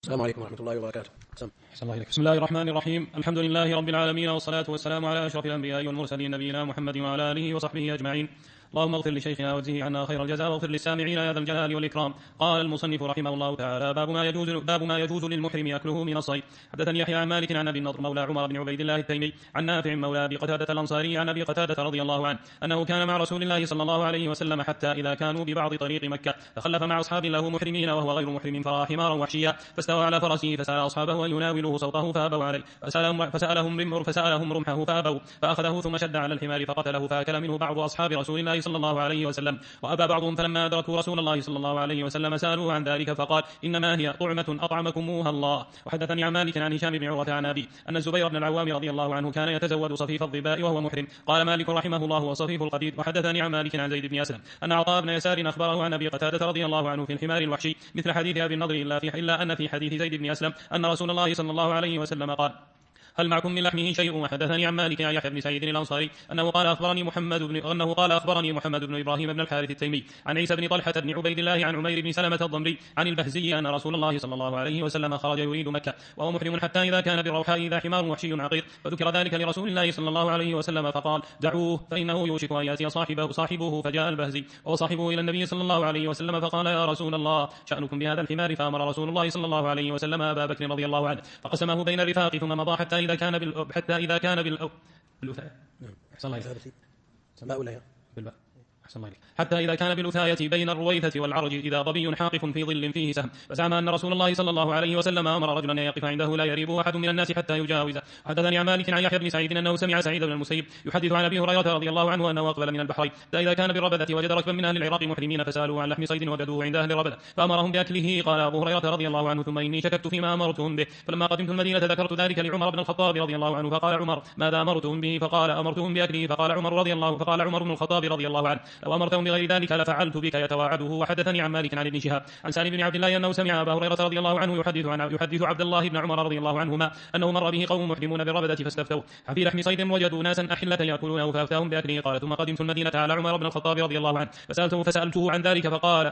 السلام عليكم ورحمة الله وبركاته. بسم الله الرحمن الرحيم. الحمد لله رب العالمين، والصلاة والسلام على أشرف الأنبياء والمرسلين نبينا محمد وعلى آله وصحبه أجمعين. اللهم اغفر لشيخنا واجزه عنا خير الجزاء، واغفر للسامعين يا ذا الجلال والإكرام. قال المصنف رحمه الله تعالى: باب ما يجوز للمحرم أكله من الصيد. حدثني يحيى عن مالك عن أبي النضر مولى عمر بن عبيد الله التيمي عن نافع مولى أبي قتادة الأنصاري عن أبي قتادة رضي الله عنه أنه كان مع رسول الله صلى الله عليه وسلم حتى إذا كانوا ببعض طريق مكة فخلف مع أصحاب له محرمين وهو غير محرم، فرأى حمارا وحشيا فاستوى على فرسه فسأل أصحابه أن يناولوه صوته فأبوا عليه، فسألهم رمحه فأبوا، فأخذه ثم شد على الحمار فقتله، فأكل منه بعض أصحاب رسول الله صلى الله عليه وسلم وأبى بعضهم، فلما أدركوا رسول الله صلى الله عليه وسلم سألوه عن ذلك فقال: إنما هي طعمة أطعمكموها الله. وحدثني عن مالك عن هشام بن عروة عن أبي أن الزبير بن العوام رضي الله عنه كان يتزود صفيف الظباء وهو محرم. قال مالك رحمه الله: وصفيف القديد. وحدثني عن مالك عن زيد بن أسلم أن عطاء بن يسار أخبره عن أبي قتادة رضي الله عنه في الحمار الوحشي مثل حديث أبي النضر إلا أن في حديث زيد بن أسلم أن رسول الله صلى الله عليه وسلم قال: هل معكم من لحمه شيء؟ وحدثني عن مالك عن يحيى بن سعيد الأنصاري أنه قال أخبرني محمد بن إبراهيم بن الحارث التيمي عن عيسى بن طلحة بن عبيد الله عن عمير بن سلمة الضمري عن البهزي أن رسول الله صلى الله عليه وسلم خرج يريد مكة وهو محرم حتى إذا كان بالروحاء إذا حمار وحشي عقير، فذكر ذلك لرسول الله صلى الله عليه وسلم فقال: دعوه فإنه يوشك أن يأتي صاحبه. فجاء البهزي وصاحبه إلى النبي صلى الله عليه وسلم فقال: يا رسول الله، شأنكم بهذا الحمار؟ فأمر رسول الله صلى الله عليه وسلم أبا بكر رضي الله عنه فقسمه بين الرفاق ثم مضى حتى إذا كان بالأوثاية. حتى إذا كان بالوثاية بين الرويثة والعرج إذا ظبي حاقف في ظل فيه سهم، فزعم أن رسول الله صلى الله عليه وسلم أمر رجلا أن يقف عنده لا يريبه أحد من الناس حتى يجاوزه. حدثني عن مالك عن يحيى بن سعيد أنه سمع سعيد بن المسيب يحدث عن أبي هريرة رضي الله عنه أنه أقبل من البحرين حتى إذا كان بالربذة وجد ركبا من أهل العراق محرمين فسألوا عن لحم صيد وجدوه عند أهل الربذة فأمرهم بأكله. قال أبو هريرة رضي الله عنه: ثم إني شككت فيما أمرتهم به، فلما قدمت المدينة ذكرت ذلك لعمر بن الخطاب رضي الله عنه فقال عمر: ماذا أمرتهم به؟ فقال: أمرتهم بأكله. فقال عمر بن الخطاب رضي الله عنه: لو أمرتهم بغير ذلك لفعلت بك يتواعده. وحدثني عن مالك عن ابن شهاب عن سالم بن عبد الله أنه سمع أبا هريرة رضي الله عنه يحدث عبد الله بن عمر رضي الله عنهما أنه مر به قوم محرمون بالربذة فاستفتوا في لحم صيد وجدوا ناسا أحلة يأكلونه فأفتاهم بأكله. قال: ثم قدمت المدينة على عمر بن الخطاب رضي الله عنه فسألته عن ذلك فقال: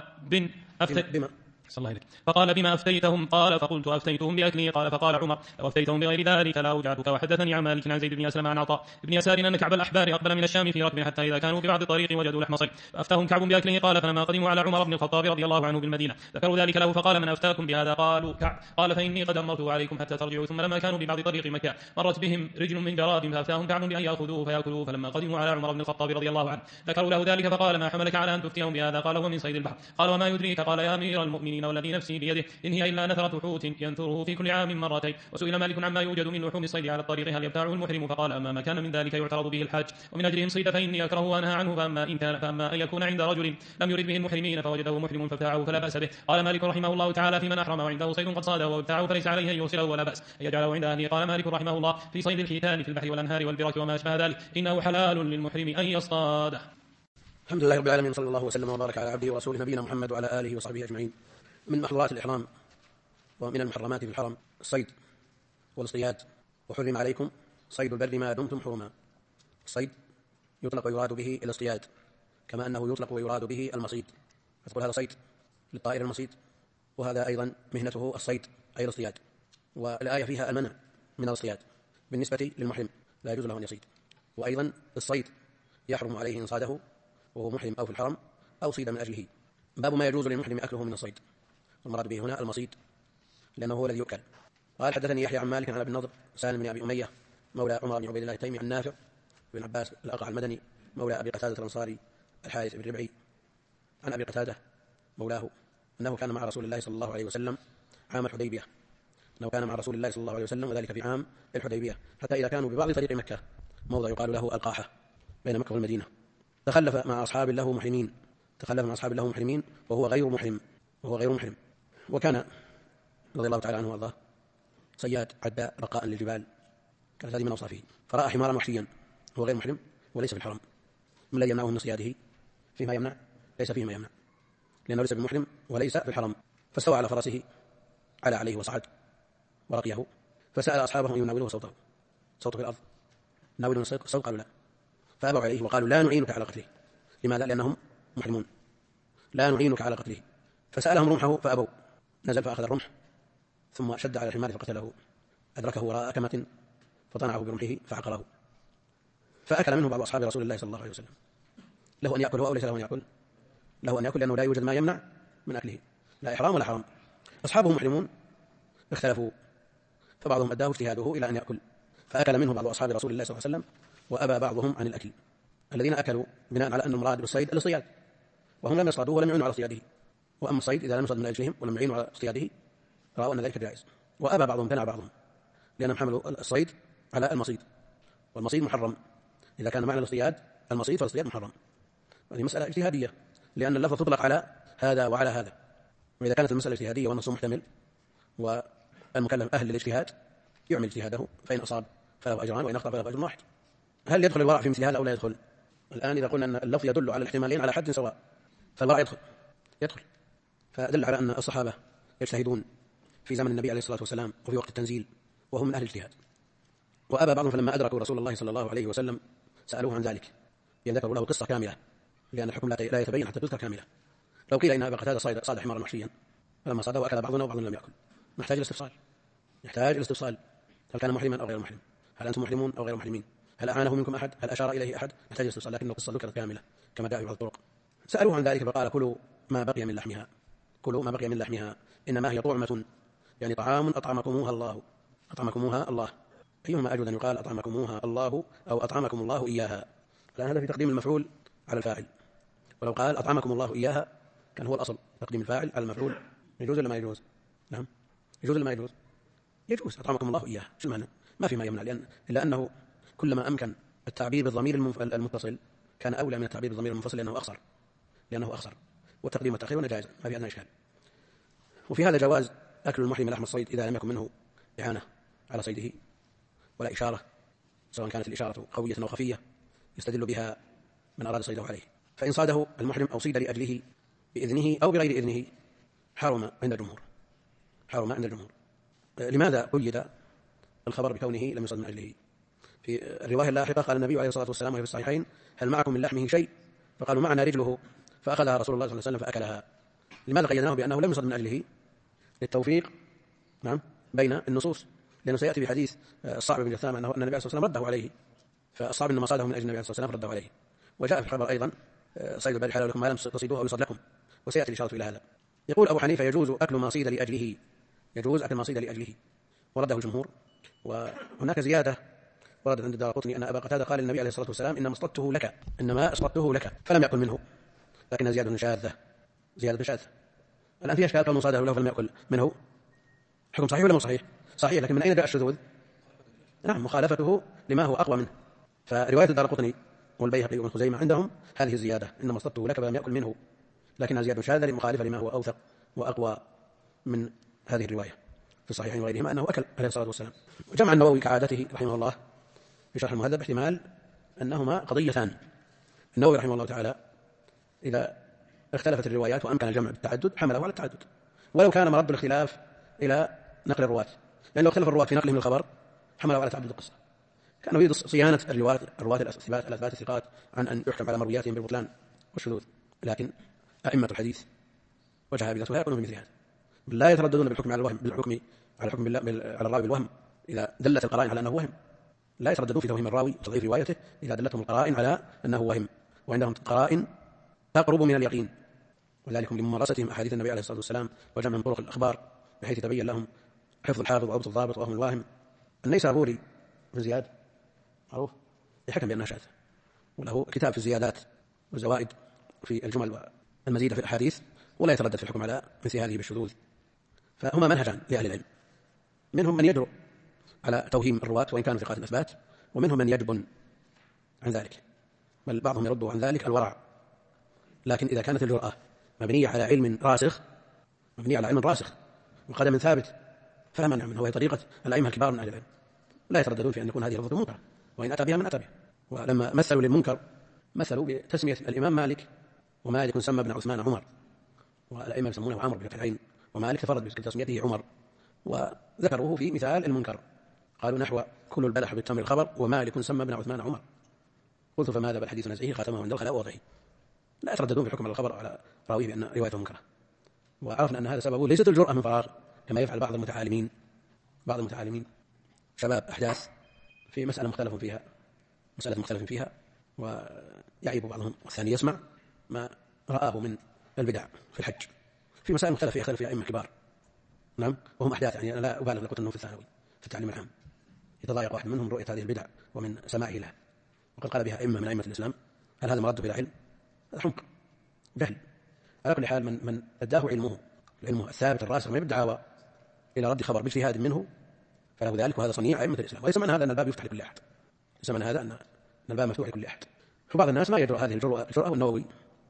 فقال: بما أفتيتهم؟ قال: فقلت: أفتيتهم بأكله. قال: فقال عمر: لو أفتيتهم بغير ذلك لا أوجعتك. وحدثني عن مالك عن زيد بن أسلم عن عطاء بن يسار أن كعب الأحبار أقبل من الشام في ركب حتى إذا كانوا ببعض الطريق وجدوا لحم صيد فأفتاهم كعب بأكله. قال: فلما قدموا على عمر بن الخطاب رضي الله عنه بالمدينة ذكروا ذلك له فقال: من أفتاكم بهذا؟ قالوا: كعب. قال: فإني قد أمرته عليكم حتى ترجعوا. ثم لما كانوا ببعض طريق مكة مرت بهم رجل من جراد فأفتاهم كعب بأن يأخذوه فيأكلوه. فلما قدموا على عمر بن الخطاب رضي الله عنه ذكروا له ذلك فقال: ما حملك على أن تفتيهم بهذا؟ قال: هو من صيد البحر. قال: وما يدريك؟ قال: يا أمير المؤمنين والذي نفسي بيده إن هي إلا نثرة حوت ينثره في كل عام مرتين. وسئل مالك عما يوجد من لحوم الصيد على الطريق هل يبتاعه المحرم؟ فقال: أما ما كان من ذلك يعترض به الحاج ومن أجلهم صيد فإني أكره وأنهى عنه، فأما أن يكون عند رجل لم يرد به المحرمين فوجده محرم فابتاعه فلا بأس به. قال مالك رحمه الله تعالى: في من أحرم وعنده صيد قد صاده وابتاعه فليس عليه أن يرسله ولا بأس أن يجعله عند أهله. قال مالك رحمه الله: في صيد الحيتان في البحر والأنهار والبرك وما أشبه ذلك إنه حلال للمحرم أن يصطاده. الحمد لله رب العالمين، صلى الله وسلم وبارك على عبده ورسوله نبينا محمد وعلى آله وصحبه أجمعين. من محظورات الإحرام ومن المحرمات في الحرم الصيد والاصطياد. وحرم عليكم صيد البر ما دمتم حرما. الصيد يطلق ويراد به الاصطياد كما أنه يطلق ويراد به المصيد، فتقول هذا صيد للطائر المصيد، وهذا أيضا مهنته الصيد أي الاصطياد. والآية فيها المنع من الاصطياد بالنسبة للمحرم، لا يجوز له أن يصيد. وأيضا الصيد يحرم عليه إن صاده وهو محرم أو في الحرم أو صيد من أجله. باب ما يجوز للمحرم أكله من الصيد، والمراد به هنا المصيد لأنه هو الذي يؤكل. قال: حدثني يحيى عن مالك عن أبي النضر سالم بن أبي أمية مولى عمر بن عبيد الله التيمي عن نافع بن عباس الأقرع المدني مولى أبي قتادة الأنصاري الحارث بن ربعي عن أبي قتادة مولاه أنه كان مع رسول الله صلى الله عليه وسلم عام الحديبية، وذلك في عام الحديبية حتى إذا كانوا ببعض طريق مكة موضع يقال له القاحة بين مكة والمدينة تخلف مع أصحاب له محرمين وهو غير محرم. وكان رضي الله تعالى عنه وارضاه صياد عداء رقاء للجبال، كانت هذه من أوصافه. فرأى حمارا وحشيا هو غير محرم وليس في الحرم، ما الذي يمنعه من صياده؟ فيما يمنع ليس فيما يمنع، لأنه ليس بمحرم وليس في الحرم. فاستوى على فرسه على عليه وصعد ورقيه، فسأل أصحابه أن يناولوه صوته في الأرض، ناولون الصوت، قالوا لا، فأبوا عليه وقالوا: لا نعينك على قتله. لماذا؟ لأنهم محرمون، لا نعينك على قتله. فسألهم رمحه فأبوا، نزل فأخذ الرمح ثم شد على الحمار فقتله، أدركه وراء أكمة فطنعه برمحه فعقره، فأكل منه بعض أصحاب رسول الله صلى الله عليه وسلم. له أن يأكل هو أو ليس له أن يأكل؟ له أن يأكل، لأنه لا يوجد ما يمنع من أكله، لا إحرام ولا حرام. أصحابه محرمون اختلفوا، فبعضهم أداه اجتهاده إلى أن يأكل، فأكل منه بعض أصحاب رسول الله صلى الله عليه وسلم، وأبى بعضهم عن الأكل. الذين أكلوا بناء على أن المراد بالصيد الاصطياد، وهم لم يصطادوه ولم يعينوا على اصطياده، وأما الصيد إذا لم يصطاد من أجلهم ولم يعينوا على اصطياده رأوا أن ذلك جائز. وأبى بعضهم امتنع بعضهم، لأنهم حملوا الصيد على المصيد، والمصيد محرم. إذا كان معنى الاصطياد المصيد فالاصطياد محرم. هذه مسألة اجتهادية، لأن اللفظ تطلق على هذا وعلى هذا، وإذا كانت المسألة اجتهادية والنص محتمل والمكلف أهل للاجتهاد يعمل اجتهاده، فإن أصاب فله أجران وإن أخطأ فله أجر واحد. هل يدخل الورع في مثل هذا أو لا يدخل؟ الآن إذا قلنا أن اللفظ يدل على الاحتمالين على حد سواء، فالورع يدخل. فدل على أن الصحابة يجتهدون في زمن النبي عليه الصلاة والسلام وفي وقت التنزيل وهم من أهل الاجتهاد. وأبى بعضهم، فلما أدركوا رسول الله صلى الله عليه وسلم سألوه عن ذلك، ذكروا له قصة كاملة، لأن الحكم لا يتبين حتى تذكر كاملة. لو قيل إن أبا قتادة صاد حمارا وحشيا، فلما صاده أكل بعضنا وبعضنا لم يأكل، نحتاج الاستفصال، هل كان محرما أو غير محرم؟ هل أنتم محرمون أو غير محرمين؟ هل أعانه منكم أحد؟ هل أشار إليه أحد؟ نحتاج الاستفصال، لكن القصة ذكرت كاملة كما جاء في بعض الطرق. سألوه عن ذلك فقال: كلوا ما بقي من لحمها، إنما هي طعمة، يعني طعام أطعمكموها الله. أيهما أجود أن يقال أطعمكموها الله أو أطعمكم الله إياها؟ لأن هذا في تقديم المفعول على الفاعل، ولو قال أطعمكم الله إياها كان هو الأصل تقديم الفاعل على المفعول. يجوز ولا ما يجوز؟ نعم يجوز ولا ما يجوز؟ يجوز. أطعمكم الله إياها، شو المعنى؟ ما في ما يمنع، إلا أنه كلما أمكن التعبير بالضمير المتصل كان أولى من التعبير بالضمير المنفصل، لأنه أخصر، والتقديم والتأخير جائز، ما في أدنى إشكال. وفي هذا جواز أكل المحرم لحم الصيد إذا لم يكن منه إعانة على صيده ولا إشارة، سواء كانت الإشارة قوية أو خفية يستدل بها من أراد صيده عليه. فإن صاده المحرم أو صيد لأجله بإذنه أو بغير إذنه حرم عند الجمهور. لماذا قيد الخبر بكونه لم يصد من أجله؟ في الرواية اللاحقة قال النبي عليه الصلاة والسلام وهي في الصحيحين: هل معكم من لحمه شيء؟ فقالوا: معنا رجله، فأخذها رسول الله صلى الله عليه وسلم فأكلها. لماذا قيدناه بأنه لم يصد من أجله؟ للتوفيق بين النصوص، لأنه سيأتي بحديث الصعب بن جثام أن النبي عليه الصلاة والسلام رده عليه، فالصعب إنما صاده من أجل النبي عليه الصلاة والسلام رده عليه. وجاء في الخبر أيضا: صيد البر حلال لكم ما لم تصيدوه أو يصد لكم، وسيأتي الإشارة إلى هذا. يقول أبو حنيفة: يجوز أكل ما صيد لأجله، ورده الجمهور. وهناك زيادة وردت عند الدارقطني أن أبا قتادة قال للنبي عليه الصلاة والسلام: إنما اصطدته لك، فلم يأكل منه، لكن زيادة شاذة. الآن في أشكال كون صاده له فلم يأكل منه، حكم صحيح ولا مو صحيح؟ صحيح، لكن من أين جاء الشذوذ؟ نعم، مخالفته لما هو أقوى منه. فرواية الدارقطني والبيهقي وابن خزيمة عندهم هذه الزيادة: إنما اصطدته لك فلم يأكل منه، لكنها زيادة شاذة مخالفة لما هو أوثق وأقوى من هذه الرواية في الصحيحين وغيرهما أنه أكل عليه الصلاة والسلام. وجمع النووي كعادته رحمه الله في شرح المهذب احتمال أنهما قضيتان. النووي رحمه الله تعالى إذا اختلفت الروايات وأمكن الجمع بالتعدد حمله على التعدد، ولو كان مرد الاختلاف إلى نقل الرواة، يعني لو اختلف الرواة في نقلهم الخبر حمله على تعدد القصة. كان يريد صيانة الرواة الأثبات الثقات عن أن يحكم على مروياتهم بالبطلان والشذوذ، لكن أئمة الحديث وجهابذته لا يقولون بمثل هذا، لا يترددون بالحكم على الراوي بالوهم إذا دلت القرائن على أنه وهم، لا يترددون في توهيم الراوي وتضعيف روايته إذا دلتهم القرائن على أنه وهم، وعندهم قرائن تقرب من اليقين، وذلك لممارستهم أحاديث النبي عليه الصلاة والسلام وجمع من طرق الأخبار بحيث يتبين لهم حفظ الحافظ وضبط الضابط وهم الواهم. النيسابوري بن زياد معروف يحكم بأنها شاذة، وله كتاب في الزيادات والزوائد في الجمل والمزيدة في الأحاديث، ولا يتردد في الحكم على مثل هذه بالشذوذ. فهما منهجان لأهل العلم، منهم من يجرؤ على توهيم الرواة وإن كانوا ثقات الأثبات، ومنهم من يجبن عن ذلك، بل بعضهم يرد عن ذلك الورع. لكن إذا كانت الجرأة مبنية على علم راسخ وقدم ثابت فلا مانع منه، وهي طريقة الأئمة الكبار من أهل العلم، لا يترددون في أن يكون هذه لفظة منكر، وإن أتى بها من أتى بها. ولما مثلوا للمنكر مثلوا بتسمية الإمام مالك، ومالك سمى ابن عثمان عمر، والأئمة يسمونه عمرو بفتح العين، ومالك تفرد بتسميته عمر، وذكروه في مثال المنكر قالوا نحو كل البلح بالتمر الخبر ومالك سمى ابن عثمان عمر. قلت فماذا بالحديث نزعه خاتمه عند الخلاء ووضعه. لا يترددون في الحكم على الخبر على راويه بأن روايته منكرة. وعرفنا أن هذا سببه ليست الجرأة من فراغ، كما يفعل بعض المتعالمين شباب أحداث في مسألة مختلف فيها ويعيب بعضهم، والثاني يسمع ما رآه من البدع في الحج في مسائل مختلفة يختلف فيها أئمة كبار، نعم، وهم أحداث. يعني أنا لا أبالغ، قلت أنه في الثانوي في التعليم العام يتضايق واحد منهم رؤية هذه البدع ومن سماعه لها، وقد قال بها أئمة من أئمة الإسلام. هل هذا مرده إلى علم؟ هذا حمق جهل. على كل حال من أداه علمه الثابت الراسخ ما بالدعاوى إلى رد خبر باجتهاد منه فله ذلك، وهذا صنيع أئمة الإسلام. وليس معنى هذا أن الباب يفتح لكل أحد، ليس معنى هذا أن الباب مفتوح لكل أحد. فبعض الناس ما يجرؤ هذه الجرأة، والنووي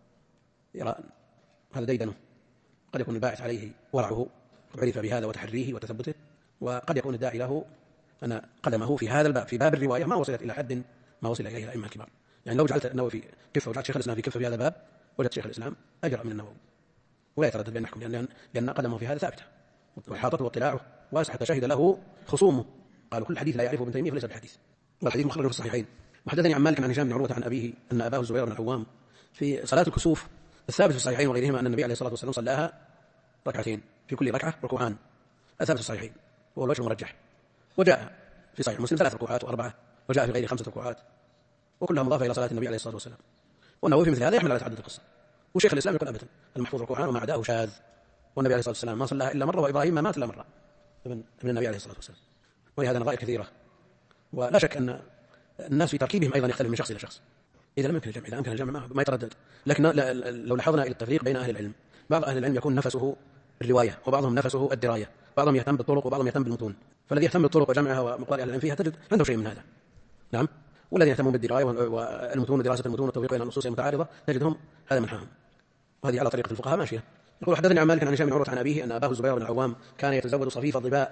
يرى هذا ديدنه، قد يكون الباعث عليه ورعه قد عرف بهذا وتحريه وتثبته، وقد يكون الداعي له أن قدمه في هذا الباب في باب الرواية ما وصلت إلى حد ما وصل إليه الأئمة الكبار. يعني لو جعلت النووي في كفة وجعلت شيخ الإسلام في كفة في هذا الباب وجدت شيخ الإسلام أجرأ من النووي، ولا يتردد بين نحكم، لأن قدمه في هذا ثابتة وحاطته واطلاعه واسع حتى شهد له خصومه قالوا كل حديث لا يعرفه ابن تيمية فليس بحديث. والحديث مخرج في الصحيحين. وحدثني عن مالك عن هشام بن عروة عن أبيه أن أباه الزبير بن العوام في صلاة الكسوف الثابت في الصحيحين وغيرهما أن النبي عليه الصلاة والسلام صلاها ركعتين في كل ركعة ركوعان، الثابت في الصحيحين وهو الوجه المرجح. وجاء في صحيح مسلم 3 ركوعات و4، وجاء في غير 5 ركوعات، وكلها مضافة إلى صلاة النبي عليه الصلاة والسلام. والنووي في مثل هذا يحمل على تعدد القصة. وشيخ الإسلام يقول أبدا المحفوظ ركوعان وما عداه شاذ، والنبي عليه الصلاة والسلام ما صلاها إلا مرة، وإبراهيم ما مات إلا مرة ابن النبي عليه الصلاة والسلام. ولهذا نظائر كثيرة، ولا شك أن الناس في تركيبهم أيضا يختلف من شخص إلى شخص. إذا لم يمكن الجمع، إذا أمكن الجمع ما يتردد. لكن لو لاحظنا إلى التفريق بين أهل العلم، بعض أهل العلم يكون نفسه الرواية وبعضهم نفسه الدراية، بعضهم يهتم بالطرق وبعضهم يهتم بالمتون. فالذي يهتم بالطرق وجمعها ومقدار أهل العلم فيها تجد عنده شيء من هذا، نعم. والذين يهتمون بالدراية والمتون ودراسة المتون والتوفيق بين النصوص المتعارضة تجدهم هذا منحاهم، وهذه على طريقة الفقهاء ماشية. يقول حدثني عن مالك عن هشام بن عروة عن أبيه أن أباه الزبير بن العوام كان يتزود صفيف الظباء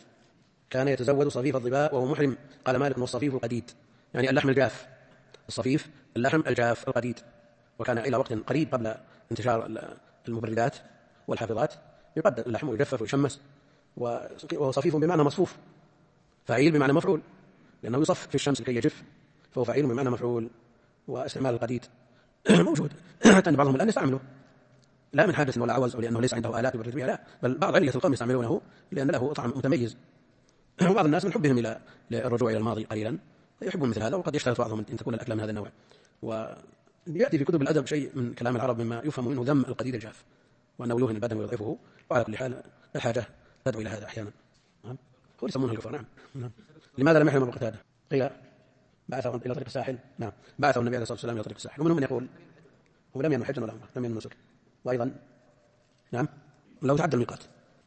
وهو محرم. قال مالك والصفيف القديد، يعني اللحم الجاف، الصفيف اللحم الجاف القديد. وكان إلى وقت قريب قبل انتشار المبردات والحافظات يقدر اللحم ويجفف ويشمس، وهو صفيف بمعنى مصفوف، فعيل بمعنى مفعول، لأنه يصف في الشمس لكي يجف، فهو فعيل بمعنى مفعول. واستعمال القديد موجود حتى أن بعضهم الآن يستعمله، لا من حاجة ولا عوز أو لأنه ليس عنده آلات يبرد بها، لا، بل بعض علية القوم يستعملونه لأن له طعم متميز. وبعض الناس من حبهم إلى الرجوع إلى الماضي قليلا يحبون مثل هذا، وقد يشترط بعضهم أن تكون الأكلة من هذا النوع. ويأتي في كتب الأدب شيء من كلام العرب مما يفهم منه ذم القديد الجاف، وأنه يوهن البدن ويضعفه. وعلى كل حال الحاجة تدعو إلى هذا أحيانا. هو يسمونه الكفر، نعم. لماذا لم يحرم أبو قتادة؟ قيل بعثه إلى طريق الساحل، نعم، بعثه النبي عليه الصلاة والسلام إلى طريق الساحل. ومنهم من يقول هو لم ينوي حجا ولا عمرة، لم ينوي نسك، وأيضا نعم لو تعدى الميقات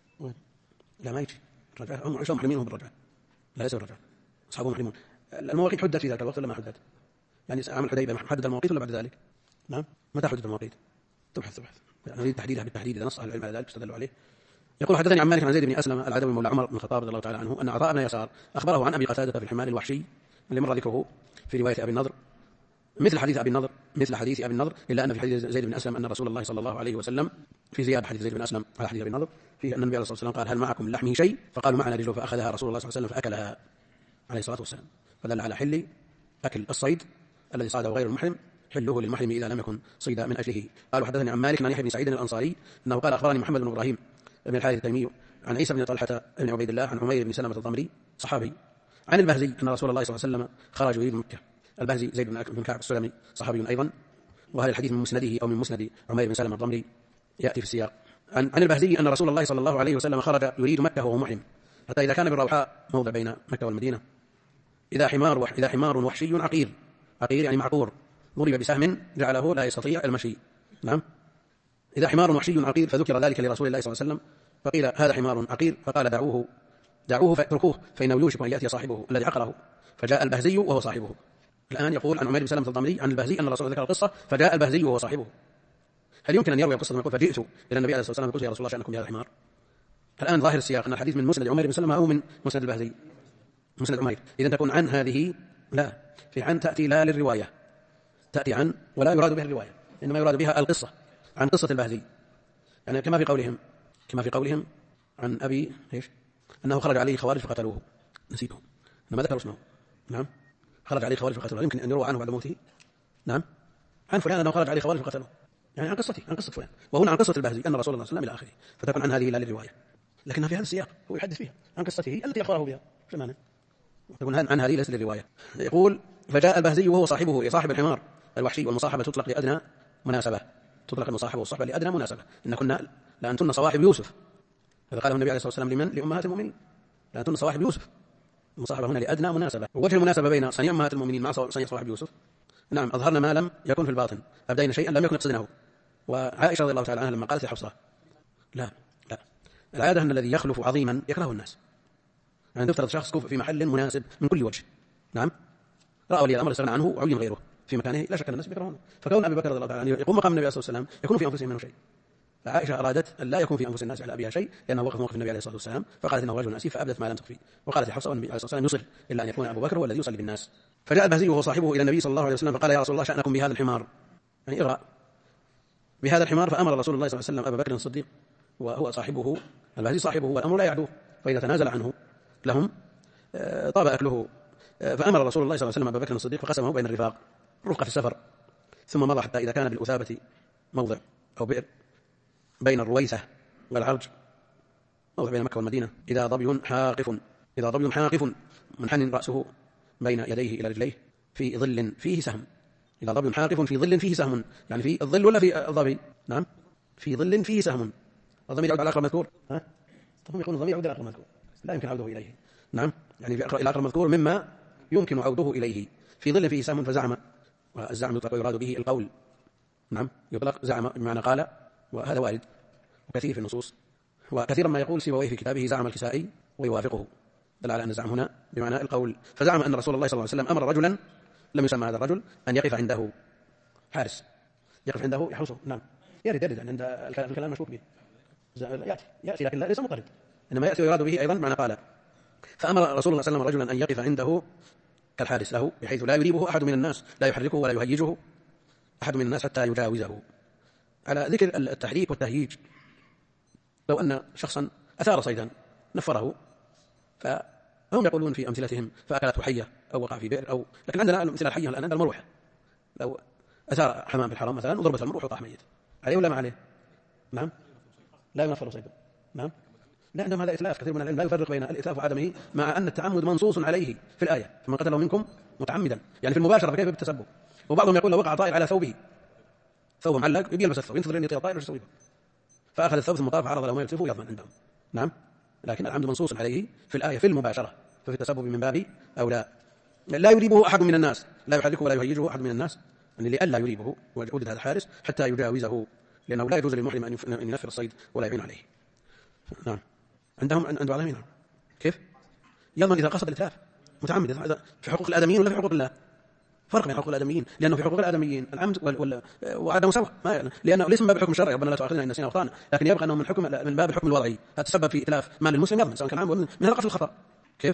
لا ما يجي رجعة، هم عشان محرمين بالرجعة، لا ليس بالرجعة، أصحابهم محرمون. المواقيت حدت في ذلك الوقت ولا ما حدت؟ يعني عام الحديبية حدد المواقيت ولا بعد ذلك؟ نعم، متى حدد المواقيت؟ تبحث نريد تحديدها بالتحديد إذا نص أهل العلم على ذلك استدلوا عليه. يقول حدثني عن مالك عن زيد بن أسلم العدوي مولى عمر بن الخطاب رضي الله تعالى عنه أن عطاء بن يسار أخبره عن أبي قتادة في الحمار الوحشي اللي مر ذكره في رواية أبي النضر مثل حديث أبي النضر، إلا أن في حديث زيد بن أسلم أن رسول الله صلى الله عليه وسلم في زيادة حديث زيد بن أسلم على حديث أبي النضر فيه أن النبي عليه الصلاة والسلام قال هل معكم من لحمه شيء؟ فقالوا معنا رجل، فأخذها رسول الله صلى الله عليه وسلم فأكلها عليه الصلاة والسلام، فدل على حل أكل الصيد الذي صاده غير المحرم، حله للمحرم إذا لم يكن صيدا من أجله. قالوا حدثني عن مالك عن يحيى بن سعيد الأنصاري أنه قال أخبرني محمد بن إبراهيم بن الحارث التيمي عن عيسى بن طلحة بن عبيد الله عن عمير بن سلمة الضمري صحابي عن البهزي أن رسول الله صلى الله عليه وسلم خرج يريد مكة. البهزي زيد بن كعب السلمي صحابي أيضا، وهذا الحديث من مسنده أو من مسند عمير بن سلمة الضمري يأتي في السياق. عن البهزي أن رسول الله صلى الله عليه وسلم خرج يريد مكة وهو محرم، حتى إذا كان بالروحاء موضع بين مكة والمدينة إذا حمار وحشي عقير يعني معقور ضرب بسهم جعله لا يستطيع المشي، نعم، إذا حمار وحشي عقير، فذكر ذلك لرسول الله صلى الله عليه وسلم فقيل هذا حمار عقير، فقال دعوه فاتركوه فإنه يوشك أن يأتي صاحبه الذي عقره، فجاء البهزي وهو صاحبه. الآن يقول عن عمير بن سلمة الضمري عن البهزي أن الرسول ذكر القصة فجاء البهزي وهو صاحبه. هل يمكن أن يروي القصة ويقول فجئت إلى النبي عليه الصلاة والسلام وقلت يا رسول الله شأنكم بهذا الحمار؟ الآن ظاهر السياق أن الحديث من مسند عمير بن سلمة أو من مسند البهزي، مسند عمير، إذا تكون عن هذه لا، في عن تأتي لا للرواية، تأتي عن ولا يراد بها الرواية، إنما يراد بها القصة، عن قصة البهزي، يعني كما في قولهم عن أبي أنه خرج عليه خوارج فقتلوه، نسيته لما ذكروا اسمه، نعم، خرج عليه خوارج فقتلوه، يمكن أن يروى عنه بعد موته، نعم، عن فلان أنه خرج عليه خوارج فقتلوه، يعني عن قصة فلان، وهنا عن قصة البهزي أن رسول الله صلى الله عليه وسلم إلى آخره، فتكون عن هذه لا للرواية. لكنها في هذا السياق، هو يحدث فيها عن قصته التي أخبره بها في معنى يقول عن هذه ليست للرواية. يقول فجاء البهزي وهو صاحبه صاحب الحمار الوحشي، والمصاحبة تطلق لأدنى مناسبة، تطلق المصاحبة والصحبة لأدنى مناسبة، إن كنا لأنتن صواحب يوسف، هذا قاله النبي عليه الصلاة والسلام لمن؟ لأمهات المؤمنين، لأنتن صواحب يوسف. المصاحبة هنا لأدنى مناسبة. ووجه المناسبة بين صنيع أمهات المؤمنين مع صنيع صواحب يوسف، نعم، أظهرنا ما لم يكن في الباطن، أبدينا شيئا لم يكن يقصدنه. وعائشة رضي الله تعالى عنها لما قالت لحفصة لا العادة أن الذي يخلف عظيما يكرهه الناس، يعني تفترض شخص كفء في محل مناسب من كل وجه، نعم، رأى ولي الأمر استغنى عنه وعين غيره في مكانه، لا شك أن الناس يكرهونه. فكون أبي بكر رضي الله تعالى عنه يقوم مقام النبي عليه الصلاة والسلام يكون في أنفسهم منه شيء. فعائشة أرادت أن لا يكون في أنفس الناس على أبيها شيء، لأنه وقف موقف النبي عليه الصلاة والسلام، فقالت إنه رجل أسيف فأبدت ما لم تخفي، وقالت لحفصة والنبي عليه الصلاة والسلام يصر إلا أن يكون أبو بكر هو الذي يصلي بالناس. فجاء البهزي وهو صاحبه إلى النبي صلى الله عليه وسلم فقال يا رسول الله شأنكم بهذا الحمار، يعني اغرأ بهذا الحمار. فأمر رسول الله صلى الله عليه وسلم أبا بكر الصديق وهو صاحبه البهزي صاحبه والأمر لا يعدوه، فإذا تنازل عنه لهم طاب أكله. فأمر رسول الله صلى الله عليه وسلم أبا بكر الصديق فقسمه بين الرفاق رفقة في السفر، ثم مضى حتى إذا كان بالأثابة موضع أو بئر بين الرويثة والعرج، موضع بين مكة والمدينة، إذا ظبي حاقف منحن رأسه بين يديه إلى رجليه في ظل فيه سهم. إذا ظبي حاقف في ظل فيه سهم، يعني في الظل ولا في الظبي؟ نعم، في ظل فيه سهم. الضمير يعود على الأقرب المذكور، طبعا يكون الضمير يعود على الأقرب المذكور، لا يمكن عوده إليه، نعم، يعني في الأقرب المذكور مما يمكن عوده إليه. في ظل فيه سهم فزعم، والزعم يطلق ويراد به القول، نعم، يطلق زعم بمعنى قال، وهذا وارد وكثير في النصوص. وكثيرا ما يقول سيبويه في كتابه زعم الكسائي ويوافقه، دل على أن الزعم هنا بمعنى القول. فزعم أن رسول الله صلى الله عليه وسلم أمر رجلا لم يسمى هذا الرجل أن يقف عنده حارس، يقف عنده يحرسه، نعم، يرد عند الكلام مشكوك به، يأتي لكن ليس مقرد، إنما يأتي ويراد به أيضا معنى قال. فأمر رسول الله صلى الله عليه وسلم رجلا أن يقف عنده كالحارس له، بحيث لا يريبه أحد من الناس، لا يحركه ولا يهيجه أحد من الناس حتى يجاوزه. على ذكر التحريك والتهييج، لو أن شخصا أثار صيدا نفره، فهم يقولون في أمثلتهم فأكلته حية أو وقع في بئر أو، لكن عندنا الأمثلة الحية الآن عند المروحة، لو أثار حمام في الحرام مثلا وضربت المروحة وطاح ميت، عليه ولا ما عليه؟ نعم، لا ينفر صيدا، نعم، لا، عندهم هذا إتلاف. كثير من العلم لا يفرق بين الإتلاف وعدمه، مع أن التعمد منصوص عليه في الآية، فمن قتله منكم متعمدا، يعني في المباشرة، فكيف بالتسبب؟ وبعضهم يقول لو وقع طائر على ثوبه، ثوب معلق، يلبس الثوب ينتظر أن يطير طائر ويسوي به، فأخذ الثوب ثم طاف عرض له ما يلتفه يضمن عندهم، نعم، لكن العمد منصوص عليه في الآية في المباشرة، ففي التسبب من باب أولى. لا يريبه أحد من الناس، لا يحركه ولا يهيجه أحد من الناس، يعني لئلا يريبه وجود هذا الحارس حتى يجاوزه، لأنه لا يجوز للمحرم أن ينفر الصيد ولا يعين عليه، نعم. عندهم عند بعضهم هنا كيف يضمن إذا قصد الإتلاف متعمد، هذا في حقوق الآدميين ولا في حقوق الله؟ فرق بين حقوق الآدميين، لأنه في حقوق الآدميين العمد وعدم سواء، لأنه ليس من باب الحكم الشرعي ربنا لا تؤاخذنا إن نسينا أخطأنا، لكن يبقى أنه من باب الحكم الوضعي، هتسبب في إتلاف مال المسلم يضمن سواء كان عام من هذا قتل الخطأ. كيف؟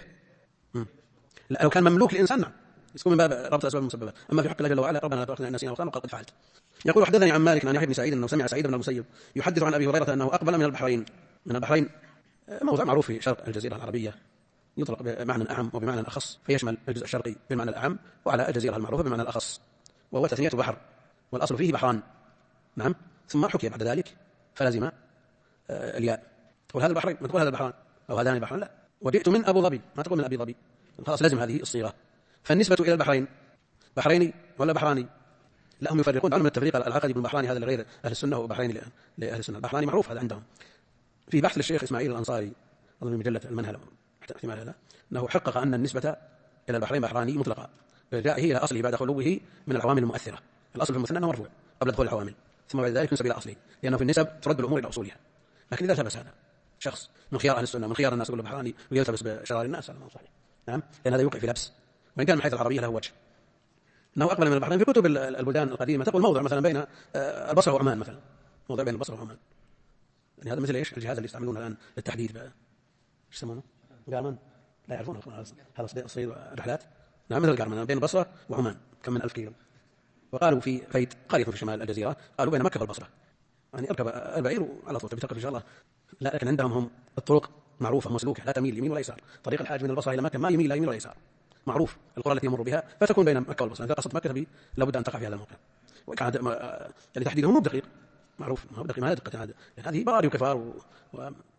لا، لو كان مملوك لإنسان نعم يكون من باب ربط أسباب المسببات، أما في حق الله جل وعلا ربنا لا تؤاخذنا إن نسينا أخطأنا وقد فعلت. يقول حدثني عن مالك عن يحيى بن سعيد أنه سمع سعيد بن المسيب يحدث عن أبي هريرة أنه أقبل من البحرين موضع معروف في شرق الجزيرة العربية، يطلق بمعنى أعم وبمعنى أخص، فيشمل الجزء الشرقي بالمعنى الأعم وعلى الجزيرة المعروفة بمعنى الأخص، وهو تثنية بحر، والأصل فيه بحران، نعم، ثم حكي بعد ذلك فلزم الياء، تقول هذا البحرين، ما تقول هذا البحران أو هذان البحران، لا، وجئت من أبو ظبي، ما تقول من أبي ظبي، خلاص لازم هذه الصيغة. فالنسبة إلى البحرين بحريني ولا بحراني؟ لا، هم يفرقون علم التفريق العقدي بالبحراني، هذا لغير أهل السنة، وبحريني لأهل السنة. البحراني معروف هذا عندهم، في بحث للشيخ إسماعيل الأنصاري أظن مجلة المنهل احتمال هذا، أنه حقق أن النسبة إلى البحرين بحراني مطلقة، جاءه إلى أصله بعد خلوه من العوامل المؤثرة. الأصل في المثنى أنه مرفوع قبل دخول العوامل، ثم بعد ذلك ينسب إلى أصله، لأنه في النسب ترد الأمور إلى أصولها. لكن إذا التبس هذا شخص من خيار أهل السنة من خيار الناس يقول بحراني ويلتبس بشرار الناس، هذا ما صحيح، نعم، لأن هذا يوقع في لبس، وإن كان من حيث العربية له وجه. أنه أقبل من البحرين في كتب البلدان القديمة تقول موضع مثلا بين البصرة وعمان، مثلا موضع بين البصرة وعمان، يعني هذا مثل إيش الجهاز اللي يستعملونه الآن للتحديد، إيش يسمونه؟ قارمان، لا يعرفونه هذا صيد رحلات، نعم، مثل القارمان بين البصرة وعمان كم من 1000 كيلو. وقالوا في فيد قرية في شمال الجزيرة، قالوا بين مكة والبصرة، يعني أركب البعير على طول تركب إن شاء الله، لا، لكن عندهم هم الطرق معروفة مسلوكة لا تميل يمين ولا يسار، طريق الحاج من البصرة إلى مكة ما يميل لا يمين ولا يسار، معروف القرى التي يمر بها، فتكون بين مكة والبصرة. إذا قصدت مكة لابد أن تقع في هذا الموقع، وكان يعني تحديده مو بدقيق، معروف ما هو بدقيق، ما هذا دقة، هذه باري وكفار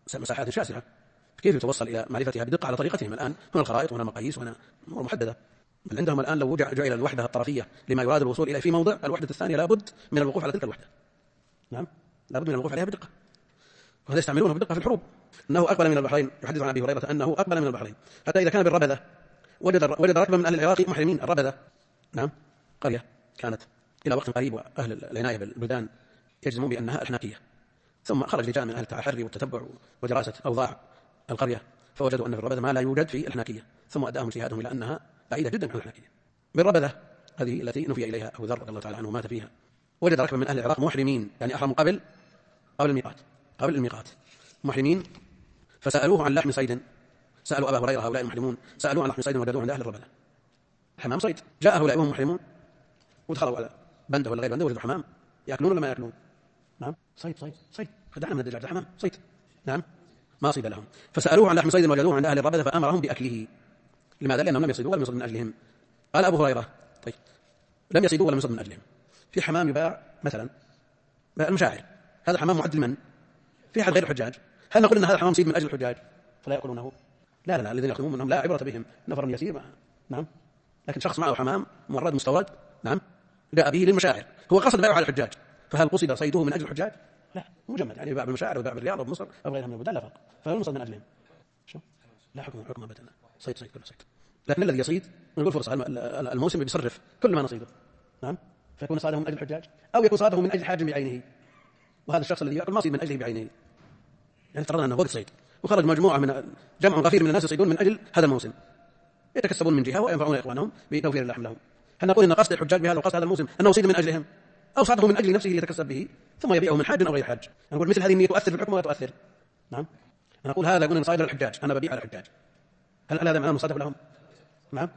مساحات شاسعة، كيف يتوصل إلى معرفتها بدقة على طريقتهم الآن؟ هنا الخرائط وهنا مقاييس وهنا أمور محددة. بل عندهم الآن لو جعل الوحدة الطرفية لما يراد الوصول إليه في موضع، الوحدة الثانية لابد من الوقوف على تلك الوحدة. نعم، لابد من الوقوف عليها بدقة. وهذا يستعملونه بدقة في الحروب. أنه أقبل من البحرين، يحدث عن أبي هريرة أنه أقبل من البحرين حتى إذا كان بالربذة وجد ركبا من أهل العراق محرمين. الربذة نعم قرية كانت إلى وقت قريب، وأهل العناية بالبلدان يجزمون بأنها الحناكية. ثم خرج رجال من أهل التحري والتتبع ودراسة أوضاع القرية، فوجدوا أن في الربذة ما لا يوجد في الحناكية، ثم أداهم اجتهادهم إلى أنها بعيدة جدا عن الحناكية. بالربذة هذه التي نفي إليها أبو ذر رضي الله تعالى عنه ومات فيها، وجد ركبا من أهل العراق محرمين، يعني أحرموا قبل الميقات محرمين، فسألوه عن لحم صيد. سألوا أبا هريرة هؤلاء المحرمون، سألوه عن لحم صيد وجدوه عند أهل الربذة حمام صيد. جاء هؤلاء وهم محرمون ودخلوا على بنده ولا غير بنده وجدوا حمام يأكلون ولا ما يأكلون؟ نعم صيد خدعنا من الدجاج، حمام صيد نعم ما صيد لهم. فسألوه عن لحم صيد وجدوه عند أهل الربذة فأمرهم بأكله. لماذا؟ لأنهم لم يصيدوا ولم يصد من أجلهم. قال أبو هريرة طيب لم يصيدوا ولم يصد من أجلهم. في حمام يباع مثلا المشاعر، هذا حمام معد لمن؟ في أحد غير الحجاج، هل نقول أن هذا الحمام صيد من أجل الحجاج فلا يأكلونه؟ لا الذين يأكلون منهم لا عبرة بهم، نفر يسير نعم. لكن شخص معه حمام مورد مستورد نعم جاء به للمشاعر، هو قصد بيعه على الحجاج، فهل قصد صيده من أجل الحجاج؟ لا، مجمد يعني يباع بالمشاعر ويباع بالرياض وبمصر أو غيرها من البلدان لا فرق، فهل المصد من أجلهم؟ شو لا حكم أبدا، صيد كله صيد. لكن الذي يصيد نقول فرصة الموسم بيصرف كل ما نصيده نعم، فيكون صاده من أجل الحجاج أو يكون صاده من أجل حاج بعينه، وهذا الشخص الذي يأكل ما صيد من أجله بعينه. يعني افترضنا أنه وقت صيد وخرج جمع غفير من الناس يصيدون من أجل هذا الموسم، يتكسبون من جهة وينفعون إخوانهم بتوفير اللحم لهم. هل نقول أن قصد الحجاج بهذا وقصد هذا الموسم أنه صيد من أجلهم أو صاده من أجل نفسه ليتكسب به ثم يبيعه من حاج أو غير حاج؟ نقول مثل هذه النية تؤثر في الحكم ولا تؤثر؟ نعم، أنا أقول هذا يقول أن صاده للحجاج، أنا ببيع على الحجاج، هل هذا معناه صاده لهم؟ نعم،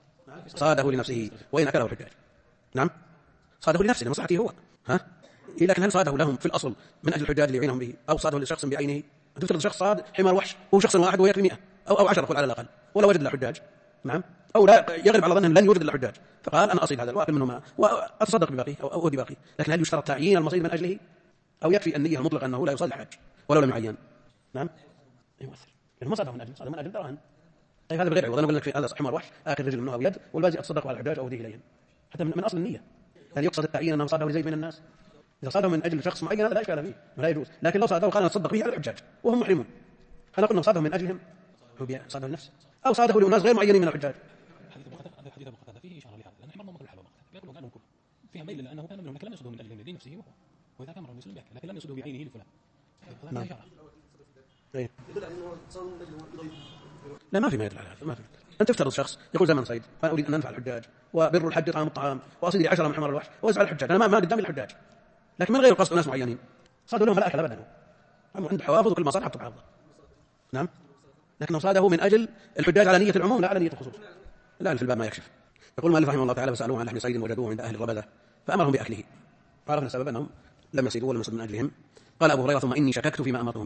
صاده لنفسه وإن أكله الحجاج نعم صاده لنفسه لمصلحته هو لكن هل صاده لهم في الأصل من أجل الحجاج ليعينهم به أو صاده لشخص بعينه؟ تفترض شخص صاد حمار وحش وهو شخص واحد ويكفي 100 أو 10 قل على الأقل ولا وجد له حجاج نعم، أو لا يغلب على ظنه لن يوجد له حجاج فقال أنا أصيد هذا وأكل منه ما وأتصدق بباقيه أو أودي باقيه. لكن هل يشترط تعيين المصيد من أجله أو يكفي النية المطلقة أنه لا يصاد الحاج ولو لم يعين؟ نعم يؤثر، يعني ما صاده من أجل صاده من أجل دراهم. طيب هذا بغير عوض، أنا أقول لك في هذا حمار وحش آكل رجل منه بيد والباقي أتصدق على الحجاج أو أوديه إليهم، حتى من أصل النية. هل يقصد التعيين أنه صاده لزيد من الناس؟ إذا صاده من أجل شخص معين هذا لا إشكال فيه ولا يجوز، لكن لو صاده وقال نتصدق به على الحجاج وهم محرمون هل نقول صاده من أجلهم هو صاده لنفسه أو صاده لأناس غير معينين من الحجاج؟ حديث أبو قتادة فيه إشارة لهذا، لأن حمار ما مأكل الحلوى يأكلون كلهم كفر فيها ميل لأنه كان منهم لكن لم يصده من أجل نفسه هو، وإذا كان رجل مسلم يأكل لكن لم يصده بعينه لفلان. نعم. لا ما في ما يدل على هذا، ما في. أنت تفترض شخص يقول زمن صيد فأنا أريد أن أنفع الحجاج وبر الحج طعام الطعام وأصيد لي 10 من حمار الوحش وأوزع على الحجاج، أنا ما قدامي الحجاج لكن من غير قصد ناس معينين صادوا لهم لا أكل أبدا، عنده حوافظ وكل ما صار حطوا بحافظه نعم، لكنه صاده من أجل الحجاج على نية العموم لا على نية الخصوص. لا في الباب ما يكشف. يقول المؤلف رحمه الله تعالى فسألوه عن لحم صيد وجدوه عند أهل الربذة فأمرهم بأكله، عرفنا سبب أنهم لم يصيدوا ولم يصد من أجلهم. قال أبو هريرة ثم إني شككت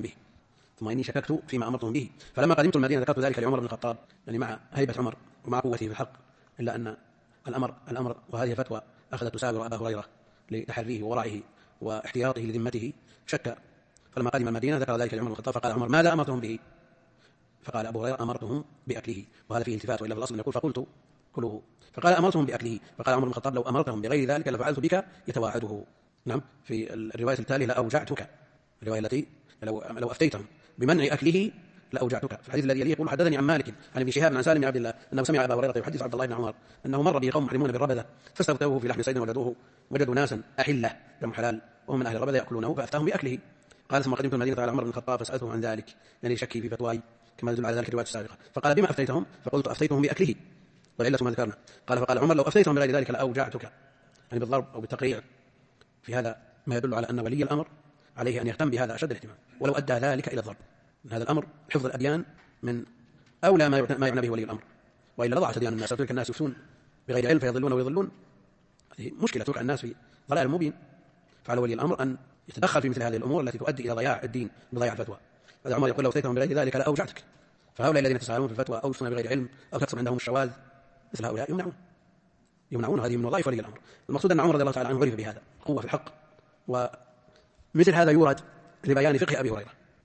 فيما أمرتهم به فلما قدمت المدينة ذكرت ذلك لعمر بن الخطاب، يعني مع هيبة عمر ومع قوته في الحق، إلا أن الأمر وهذه الفتوى أخذت تساور أبا هريرة لتحريه وورعه واحتياطه لذمته شك. فلما قدم المدينة ذكر ذلك لعمر بن الخطاب فقال عمر ماذا أمرتهم به؟ فقال أبو هريرة أمرتهم بأكله، وهذا فيه التفات وإلا في الأصل يقول فقلت كلوه، فقال أمرتهم بأكله، فقال عمر بن الخطاب لو أمرتهم بغير ذلك لفعلت بك يتواعده. نعم في الرواية التالية لأوجعتك، الرواية التي لو أفتيتهم بمنع أكله لأوجعتك. في الحديث الذي يليه يقول حدثني عن مالك عن ابن شهاب عن سالم بن عبد الله أنه سمع أبا هريرة يحدث عبد الله بن عمر أنه مر به قوم محرمون بالربذة فاستفتوه في لحم صيد وجدوا ناسا أحلة جمع حلال وهم من أهل الربذة يأكلونه فأفتاهم بأكله. قال ثم قدمت المدينة على عمر بن الخطاب فسألته عن ذلك يعني شكي في فتواي كما يدل على ذلك الرواية السابقة، فقال بما أفتيتهم؟ فقلت أفتيتهم بأكله والعلة ما ذكرنا. قال فقال عمر لو أفتيتهم بغير ذلك لأوجعتك، يعني بالضرب أو بالتقريع. في هذا ما يدل على أن ولي الأمر عليه أن يهتم بهذا أشد الاهتمام ولو أدى ذلك إلى الضرب. هذا الأمر حفظ الأديان من أولى ما يعنى به ولي الأمر، وإلا لضعت أديان الناس وتلك الناس يفتون بغير علم فيضلون ويضلون، هذه مشكلة توقع الناس في ضلال مبين. فعلى ولي الأمر أن يتدخل في مثل هذه الأمور التي تؤدي إلى ضياع الدين بضياع الفتوى. هذا عمر يقول لو أفتيتهم بغير ذلك لأوجعتك. فهؤلاء الذين يتساهلون في الفتوى أو يفتون بغير علم أو تكثر عندهم الشواذ مثل هؤلاء يمنعون هذه من وظائف ولي الأمر. المقصود أن عمر رضي الله تعالى عنه عرف بهذا قوة في الحق، ومثل هذا يورد لبيان فقه أبي هريرة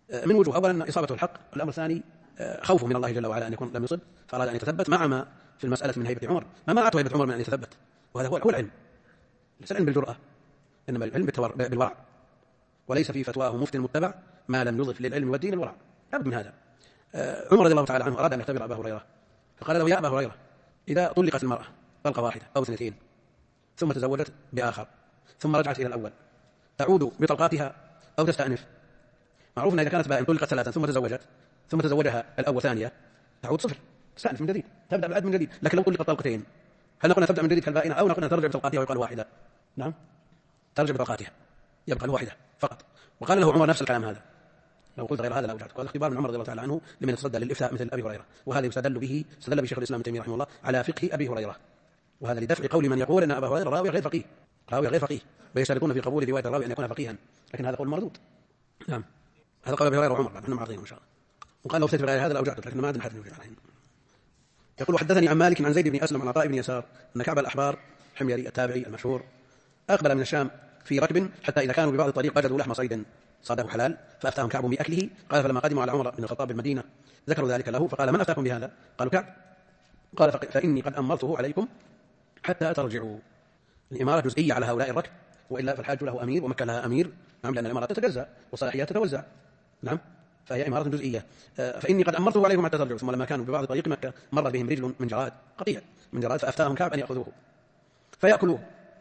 من وجوه: أولا إصابته الحق، الأمر الثاني خوفه من الله جل وعلا أن يكون لم يصب فأراد أن يتثبت، مع ما في المسألة من هيبة عمر ما منعته هيبة عمر من أن يتثبت، وهذا هو العلم، ليس العلم بالجرأة إنما العلم بالورع، وليس في فتواه مفتي متبع ما لم يضف للعلم والدين الورع، لابد من هذا. عمر رضي الله تعالى عنه أراد أن يختبر أبا هريرة فقال له: يا أبا هريرة، إذا طلقت المرأة طلقة واحدة أو اثنتين ثم تزوجت بآخر ثم رجعت إلى الأول تعود بطلقاتها أو تستأنف؟ معروف أن إذا كانت بائن طلقت ثلاثا ثم تزوجها الأول ثانية تعود صفر، تستأنف من جديد، تبدأ بالعد من جديد. لكن لو طلقت طلقتين هل نقول تبدأ من جديد كالبائنة أو نقول ترجع بطلقاتها ويقال واحدة؟ نعم، ترجع بطلقاتها، يبقى الواحدة فقط. وقال له عمر نفس الكلام هذا: لو قلت غير هذا لأوجعتك. وهذا اختبار من عمر رضي الله تعالى عنه لمن يتصدى للإفتاء مثل أبي هريرة، وهذا استدل به شيخ الإسلام ابن تيمية رحمه الله على فقه أبي هريرة، وهذا لدفع قول من يقول أن أبا هريرة راوي غير فقيه ويشترطون في قبول رواية الراوي أن يكون فقيها، لكن هذا قول مردود. نعم، هذا قول أبي هريرة وعمر، بعد معطيهم إن شاء الله. وقال لو استدل غير هذا لأوجعتك، لكن ما عندنا حد يوجع عليهم. يقول: حدثني عن مالك عن زيد بن أسلم عن عطاء بن يسار أن كعب الأحبار حميري التابعي المشهور أقبل من الشام في ركب حتى إذا كانوا ببعض الطريق وجدوا لحم صيد صاده حلال فأفتاهم كعب بأكله. قال: فلما قدموا على عمر بن الخطاب بالمدينة ذكروا ذلك له فقال: من أفتاكم بهذا؟ قالوا: كعب. قال: فإني قد أمرته عليكم حتى ترجعوا. الإمارة جزئية على هؤلاء الركب، وإلا فالحاج له أمير ومكة لها أمير، نعم، لأن الإمارات تتجزأ والصلاحيات تتوزع، نعم، فهي إمارة جزئية. فإني قد أمرته عليكم حتى ترجعوا. ثم لما كانوا ببعض طريق مكة مر بهم رجل من جراد، قطيع من جراد، فأفتاهم كعب أن يأخذوه فيأكلوه.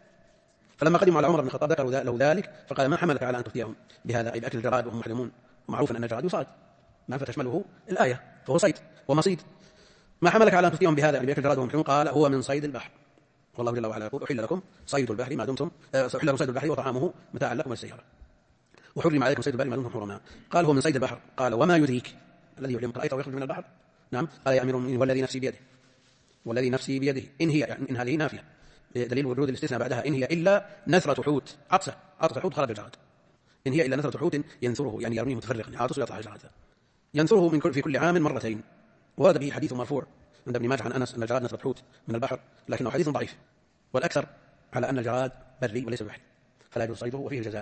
فلما قدموا على عمر بن الخطاب ذكروا له ذلك فقال: ما حملك على أن تفتيهم بهذا، أي بأكل الجراد وهم محرمون؟ ومعروف أن الجراد يصاد، نعم، فتشمله الآية، فهو صيد ومصيد. ما حملك على أن تفتيهم بهذا، يعني بأكل الجراد وهم محرمون؟ قال: هو من صيد البحر، والله جل وعلا يقول: أحل لكم صيد البحر ما دمتم أحل لكم صيد البحر وطعامه متاعا لكم وللسيارة، وحرم عليكم صيد البحر ما دمتم حرما. قال: هو من صيد البحر. قال: وما يدريك الذي يعلمك رأيته يخرج من البحر؟ نعم. قال: يا أمير المؤمنين والذي نفسي بيده إن هي، يعني إن هذه نافية دليل وجود الاستثناء بعدها، إن هي إلا نثرة حوت، عطسة الحوت خرج الجراد، إن هي إلا نثرة حوت ينثره، يعني يرميه متفرقا، عاطس ويطلع الجراد، ينثره في كل عام مرتين. ورد به حديث مرفوع عند ابن ماجه عن أنس أن الجراد نثرة حوت من البحر، لكنه حديث ضعيف، والأكثر على أن الجراد بري وليس بحري، فلا يجوز صيده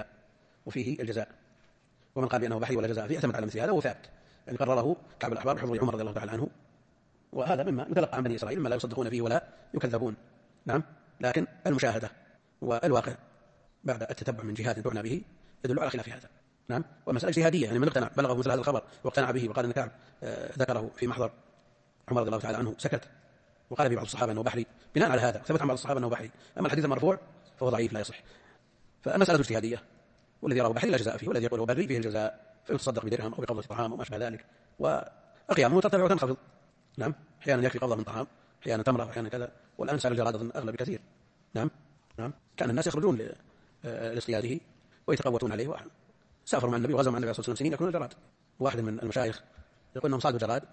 وفيه الجزاء. ومن قال بأنه بحري ولا جزاء فيه اعتمد على مثل هذا وهو ثابت، يعني قرره كعب الأحبار بحضور عمر رضي الله تعالى عنه، وهذا مما يتلقى عن بني إسرائيل ما لا يصدقون فيه ولا يكذبون، نعم، لكن المشاهدة والواقع بعد التتبع من جهات تعنى به يدل على خلاف هذا، نعم. ومسألة اجتهادية، يعني من اقتنع بلغه مثل هذا الخبر واقتنع به وقال أن كعب ذكره في محضر عمر رضي الله تعالى عنه سكت، وقال في بعض الصحابة أنه بحري، بناء على هذا ثبت عن بعض الصحابة أنه بحري. أما الحديث المرفوع فهو ضعيف لا يصح، فمسألة اجتهادية، والذي يراه بحري لا جزاء فيه، والذي يقوله بري فيه الجزاء، فيتصدق بدرهم أو بقبضة طعام وما شابه ذلك، وأقيامه ترتفع وتنخفض، نعم، أحيانا يكفي قبضة من طعام، أحيانا تمرة، أحيانا كذا. والآن سعر الجراد أغلى بكثير، نعم، كان الناس يخرجون لاصطياده ويتقوتون عليه، سافروا مع النبي وغزوا مع النبي صلى الله عليه وسلم سنين يأكلون الجراد. واحد من المشايخ يقول أنهم صادوا جراد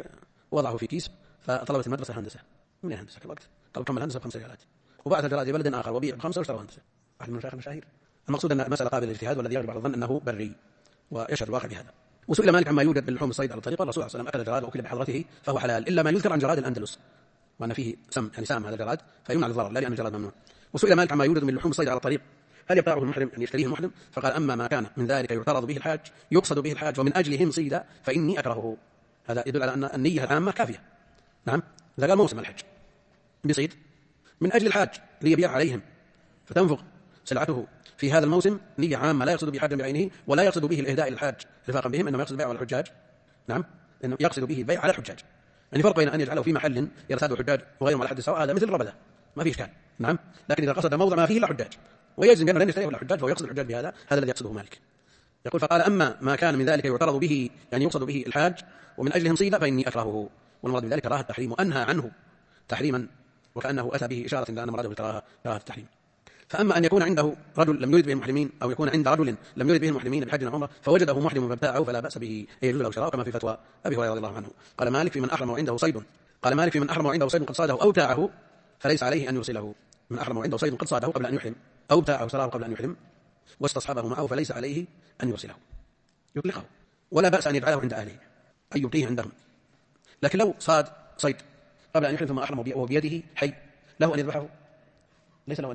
وضعه في كيس، فطلبت المدرسة هندسة، من هندسة في الوقت قالوا كمل هندسة ب5 ريالات، وبعث الجراد لبلد آخر وبيع ب5 واشتروا هندسة. واحد من المشايخ المشاهير. المقصود أن المسألة قابلة للاجتهاد، والذي يغلب على الظن أنه بري، ويشهد الواقع بهذا. وسئل مالك عما يوجد باللحوم الصيد على الطريق، الرسول صلى الله عليه وسلم أكل الجراد وأكل بحضرته فهو حلال، إلا ما يذكر عن جراد الأندلس وأن فيه سم، يعني سام هذا الجراد فيمنع الضرر، لا لأن الجراد ممنوع. وسئل مالك عما يوجد من لحوم الصيد على الطريق هل يبتاعه المحرم أن يشتريه المحرم؟ فقال: أما ما كان من ذلك يعترض به الحاج يقصد به الحاج ومن أجلهم صيدا فإني أكرهه. هذا يدل على أن النية العامة كافية، نعم. إذا قال موسم الحج بصيد من أجل الحاج ليبيع عليهم فتنفق سلعته في هذا الموسم، نية عامة لا يقصد به حاجا بعينه ولا يقصد به الإهداء للحاج رفاقا بهم، إنما يقصد البيع على الحجاج، نعم، إنه يقصد به البيع على الحجاج. يعني فرق بين أن يجعله في محل يرتاد الحجاج وغيرهم على حد سواء، هذا مثل الربذة ما فيه إشكال، نعم. لكن إذا قصد موضع ما فيه لا حجاج ويجزم بأنه لن يشتريه إلا الحجاج فهو يقصد الحجاج بهذا، هذا الذي يقصده مالك. يقول: فقال: أما ما كان من ذلك يعترض به، يعني يقصد به الحاج ومن أجلهم صيدا فإني أكرهه. والمراد بذلك كراهة التحريم، وأنهى عنه تحريما، وكأنه أتى به إشارة إلى أن مراده بالكراهة كراهة التحريم. فأما أن يكون عنده رجل لم يرد به المحرمين، أو يكون عند رجل لم يرد به المحرمين بحج أو عمرة فوجده محرم فابتاعه فلا بأس به، يجوز له شراءه، كما في فتوى أبي هريرة رضي الله عنه. قال مالك: في من أحرم وعنده صيد، قال مالك: في من أحرم وعنده صيد قد صاده أو ابتاعه فليس عليه أن يرسله. من أحرم وعنده صيد قد صاده قبل أن يحرم أو ابتاعه شراه قبل أن يحرم واستصحبه معه فليس عليه أن يرسله، يطلقه، ولا بأس أن يجعله عند أهله، أن يبقيه عندهم. لكن لو صاد صيد قبل أن يحرم ثم أحرم وهو بيده حي، له أن يذبحه؟ ليس له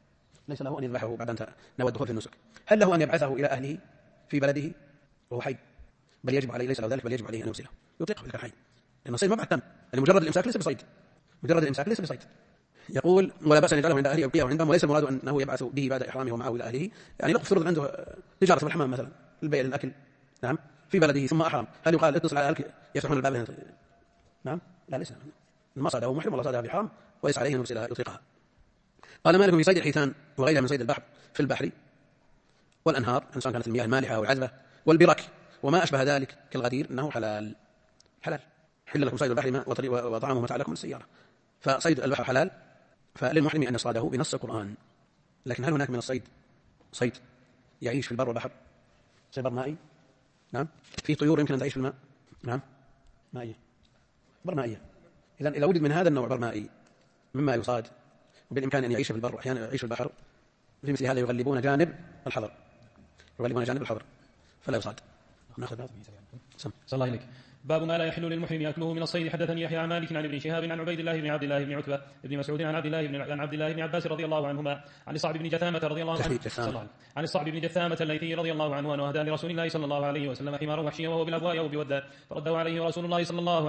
أن يذبحه بعد أن نوى الدخول في النسك. هل له أن يبعثه إلى أهله في بلده وهو حي؟ بل يجب عليه، ليس له ذلك، بل يجب عليه أن يرسله يطلقه إذا كان حي، لأن الصيد ما بعد تم، يعني مجرد الإمساك ليس بصيد، مجرد الإمساك ليس بصيد. يقول ولا بأس أن يجعله عند أهله يبقيه عندهم، وليس المراد أنه يبعث به بعد إحرامه ومعه إلى أهله، يعني لو افترض عنده تجارة في الحمام مثلا، البيع للأكل، نعم، في بلده ثم أحرم، هل يقال اتصل على أهلك يفتحون الباب هنا؟ نعم، لا، ليس، ما صاده محرم ولا صادها بحرام، وليس عليه أن يرسلها يطلقها. قال مالك في صيد الحيتان وغيرها من صيد البحر في البحر والأنهار، إن كانت المياه المالحة أو العذبة والبرك وما أشبه ذلك كالغدير، أنه حلال، حل لكم صيد البحر وطعامه متاع لكم السيارة، فصيد البحر حلال، فللمحرم أن يصاده بنص القرآن. لكن هل هناك من الصيد صيد يعيش في البر والبحر، صيد بر مائي؟ نعم، في طيور يمكن أن تعيش في الماء، نعم، مائية، بر مائية. إذا وجد من هذا النوع بر مائي مما يصاد وبالإمكان أن يعيش في البر وأحيانا يعيش في البحر، في مثل هذا يغلبون جانب الحظر، فلا يصاد. ناخذ هذا. صلى الله عليك. باب ما لا يحل للمحرم يأكله من الصيد. حدثني يحيى عن مالك عن ابن شهاب عن عبيد الله بن عبد الله بن عتبة بن مسعود عن عبد الله بن عباس رضي الله عنهما عن الصعب بن جثامة رضي الله عنه عن الصعب بن جثامة الليثي رضي الله عنه أنه أهدى لرسول الله صلى الله عليه وسلم حمارا وحشيا وهو بالأبواء أو بودان، فرده عليه رسول الله صلى الله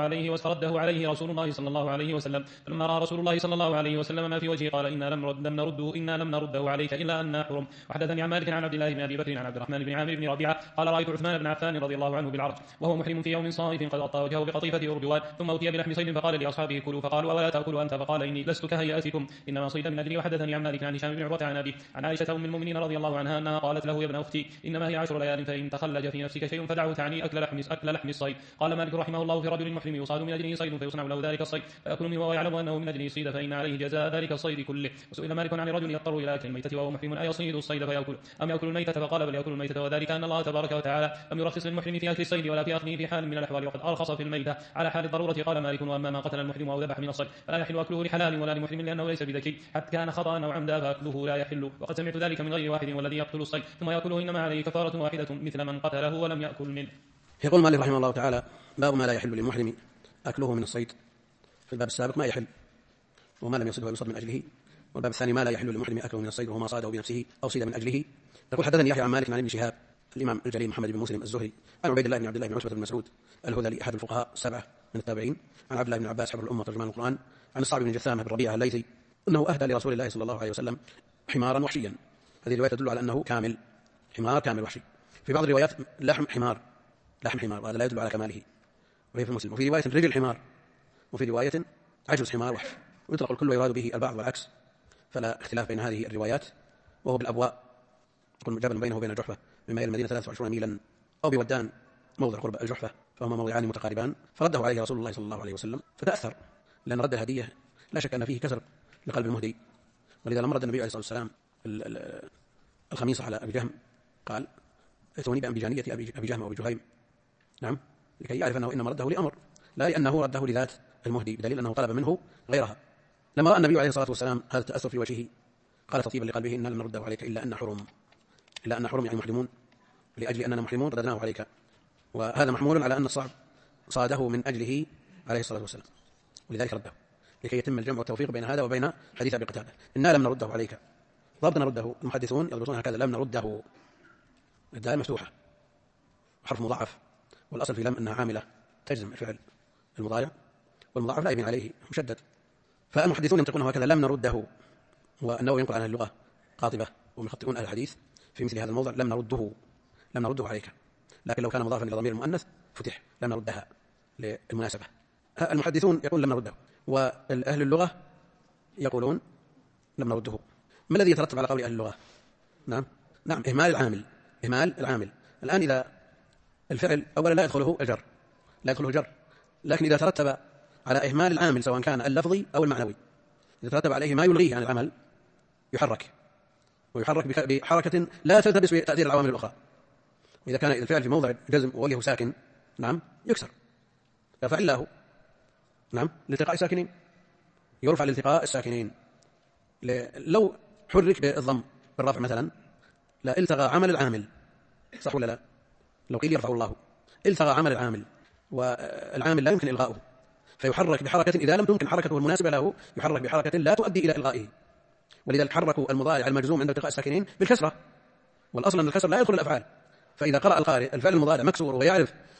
عليه وسلم فلما رأى رسول الله صلى الله عليه وسلم ما في وجهه قال إنا لم نرده عليك إلا أن حرم. وحدثني عن مالك عن عبد الله بن أبي بكر عن عبد الرحمن بن عامر بن ربيعة قال رأيت عثمان بن عفان رضي الله عنه بالعرج وهو محرم في يوم صائف قد غطى وجهه بقطيفة أردوان، ثم أتي بلحم صيد فقال لأصحابه كلوا، فقالوا ولا تأكلوا أنت، فقال إني لست كهيئتكم إنما صيد من أجلي. وحدثني عن مالك عن هشام بن عروة عن أبي عن عائشة أم المؤمنين رضي الله عنها أنها قالت له يا ابن أختي إنما هي 10 ليال فإن تخلج في نفسك شيء فدعه، تعني أكل لحم الصيد. قال مالك رحمه الله في رجل محرم يصاد من أجله صيد فيصنع له ذلك الصيد فيأكل منه وهو يعلم أنه من أجله صيد فإن عليه جزاء ذلك الصيد كله. وسئل مالك عن رجل يضطر إلى أكل الميتة وهو محرم أيصيد الصيد فيأكل أم يأكل الميتة، فقال بل يأكل الميتة، وذلك أن الله تبارك وتعالى لم يرخص للمحرم في أكل الصيد ولا في أخذه في حال من الأحوال، وقد أرخص في الميتة على حال الضرورة. قال مالك وأما ما قتل المحرم أو ذبح من الصيد فلا يحل أكله لحلال ولا لمحرم لأنه ليس بذكي، حتى كان خطأ أو عمدا فأكله لا يحل. وقد سمعت ذلك من غير واحد، والذي يقتل الصيد ثم يأكله إنما عليه كفارة واحدة مثل من قتله ولم يأكل منه. يقول مالك رحمه الله تعالى باب ما لا يحل للمحرم أكله من الصيد. في الباب السابق ما يحل وما لم يصده يصد من أجله، والباب الثاني ما لا يحل للمحرم أكله من الصيد وهو ما صاده بنفسه أو صيد من أجله. يقول حدثني يحيى عن مالك عن ابن شهاب الإمام الجليل محمد بن مسلم الزهري عن عبيد الله بن عبد الله بن عتبة بن مسعود الهذلي أحد الفقهاء السبعة من التابعين عن عبد الله بن عباس حبر الأمة ترجمان القرآن عن الصعب بن جثامة بن ربيعة الليثي أنه أهدى لرسول الله صلى الله عليه وسلم حمارا وحشيا. هذه الرواية تدل على أنه كامل، حمار كامل وحشي. في بعض الروايات لحم حمار، وهذا لا يدل على كماله، وهي في مسلم. وفي رواية رجل حمار، وفي رواية عجز حمار وحش، ويطلق الكل ويراد به البعض والعكس، فلا اختلاف بين هذه الروايات. وهو بالأبواء، يكون جبل بينه وبين الجحفة بما إلى المدينة 23 ميلا، أو بودان موضع قرب الجحفة، فهما موضعان متقاربان. فرده عليه رسول الله صلى الله عليه وسلم فتأثر، لأن رد الهدية لا شك أن فيه كسر لقلب المهدي. ولذا لما رد النبي عليه الصلاة والسلام الخميصة على أبي جهم قال ائتوني بأنبجانية أبي جهم وأبي جهيم، نعم، لكي يعرف أنه إنما رده لأمر، لا لأنه رده لذات المهدي، بدليل أنه طلب منه غيرها. لما رأى النبي عليه الصلاة والسلام هذا التأثر في وجهه قال تطيبا لقلبه إنا لن نرده عليك إلا أن حرم يعني محرمون، لأجل أننا محرمون رددناه عليك. وهذا محمول على أن الصعب صاده من أجله عليه الصلاة والسلام، ولذلك رده لكي يتم الجمع والتوفيق بين هذا وبين حديث أبي قتادة إنا لم نرده عليك. ضبط نرده المحدثون يضبطون هكذا، لم نرده الدال مفتوحة حرف مضاعف، والأصل في لم أنها عاملة تجزم الفعل المضارع، والمضاعف لا يبين عليه مشدد، فالمحدثون ينطقونه هكذا لم نرده. وأنه ينقل عن اللغة قاطبة ومخطئون أهل الحديث في مثل هذا الموضع لم نرده عليك، لكن لو كان مضافا إلى ضمير المؤنث فتح لم نردها للمناسبة. المحدثون يقول لم نرده، وأهل اللغة يقولون لم نرده. ما الذي يترتب على قول أهل اللغة؟ نعم إهمال العامل. الآن إذا الفعل أولا لا يدخله الجر، لكن إذا ترتب على إهمال العامل سواء كان اللفظي أو المعنوي، إذا ترتب عليه ما يلغيه عن العمل يحرك بحركة لا تلتبس بتأثير العوامل الأخرى. وإذا كان الفعل في موضع جزم ووجهه ساكن نعم يكسر، يرفع الله نعم لالتقاء الساكنين، يرفع لالتقاء الساكنين. لو حرك بالضم بالرفع مثلا لا التغى عمل العامل، صح ولا لا؟ لو قيل يرفع الله التغى عمل العامل، والعامل لا يمكن إلغاؤه، فيحرك بحركة إذا لم تمكن حركته المناسبة له يحرك بحركة لا تؤدي إلى إلغائه. ولذلك حركوا المضارع المجزوم عند التقاء الساكنين بالكسرة، والأصل أن الكسر لا يدخل الأفعال. فإذا قرأ القارئ الفعل المضارع مكسور ويعرف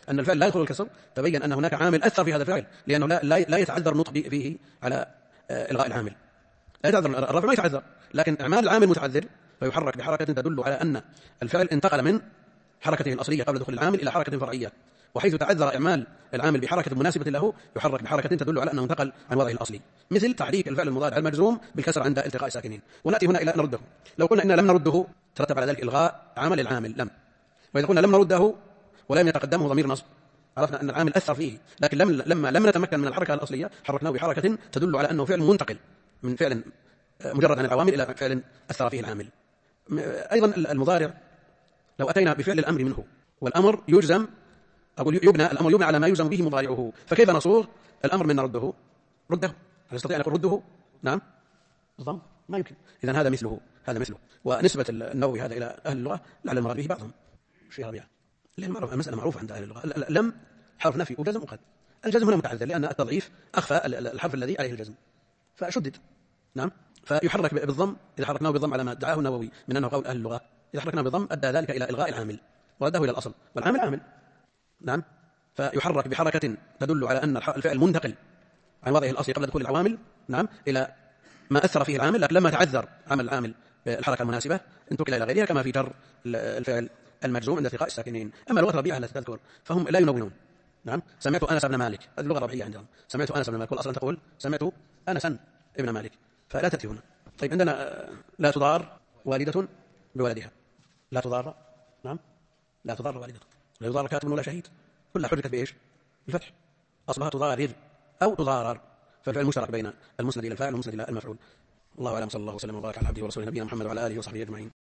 أن الفعل لا يدخل الكسر تبين أن هناك عامل أثر في هذا الفعل، لأنه لا يتعذر النطق فيه على إلغاء العامل، لا يتعذر الرفع، ما يتعذر، لكن إعمال العامل متعذر فيحرك بحركة تدل على أن الفعل انتقل من حركته الأصلية قبل دخول العامل إلى حركة فرعية، وحيث تعذر إعمال العامل بحركة مناسبة له يحرك بحركة تدل على أنه انتقل عن وضعه الأصلي، مثل تحريك الفعل المضارع المجزوم بالكسر عند التقاء الساكنين. ونأتي هنا إلى نرده. لو قلنا إن لم نرده ترتب على ذلك إلغاء عمل العامل لم، وإذا قلنا لم نرده ولم يتقدمه ضمير نصب عرفنا أن العامل أثر فيه، لكن لما لم نتمكن من الحركة الأصلية حركناه بحركة تدل على أنه فعل منتقل من فعل مجرد عن العوامل إلى فعل أثر فيه العامل. أيضا المضارع لو أتينا بفعل الأمر منه والأمر يجزم، أقول الأمر يبنى على ما يجزم به مضارعه، فكيف نصوغ الأمر من نرده؟ رده، هل يستطيع أن يقول رده؟ نعم، الضم ما يمكن. إذن هذا مثله. ونسبة النووي هذا إلى أهل اللغة لعل المراد به بعضهم شيء ربيع، لأن المسألة معروفة عند أهل اللغة. لم حرف نفي وجزم وقد، الجزم هنا متعذر لأن التضعيف أخفى الحرف الذي عليه الجزم فشدد. نعم، فيحرك بالضم. إذا حركناه بالضم على ما ادعاه النووي من أنه قول أهل اللغة، إذا حركناه بالضم أدى ذلك إلى إلغاء العامل ورده إلى الأصل، والعامل عامل. نعم، فيحرك بحركة تدل على أن الفعل منتقل عن وضعه الأصلي قبل دخول العوامل، نعم، إلى ما أثر فيه العامل، لكن لما تعذر عمل العامل بالحركة المناسبة انتقل إلى غيرها، كما في جر الفعل المجزوم عند التقاء الساكنين. أما لغة الربيعة التي تذكر فهم لا ينونون. نعم، سمعت أنس بن مالك، هذه اللغة الربيعية عندهم، سمعت أنس بن مالك، والأصل تقول سمعت أنسا ابن مالك، فلا تأتي هنا. طيب عندنا لا تضار والدة بولدها، لا تضار، نعم، لا تضار والدة، لا يضار كاتب ولا شهيد، كلها حركت بإيش؟ بالفتح، أصلها تضارر أو تضارر، فالفعل مشترك بين المسند إلى الفاعل والمسند إلى المفعول. الله أعلم، صلى الله وسلم وبارك على عبده ورسوله نبينا محمد وعلى آله وصحبه أجمعين.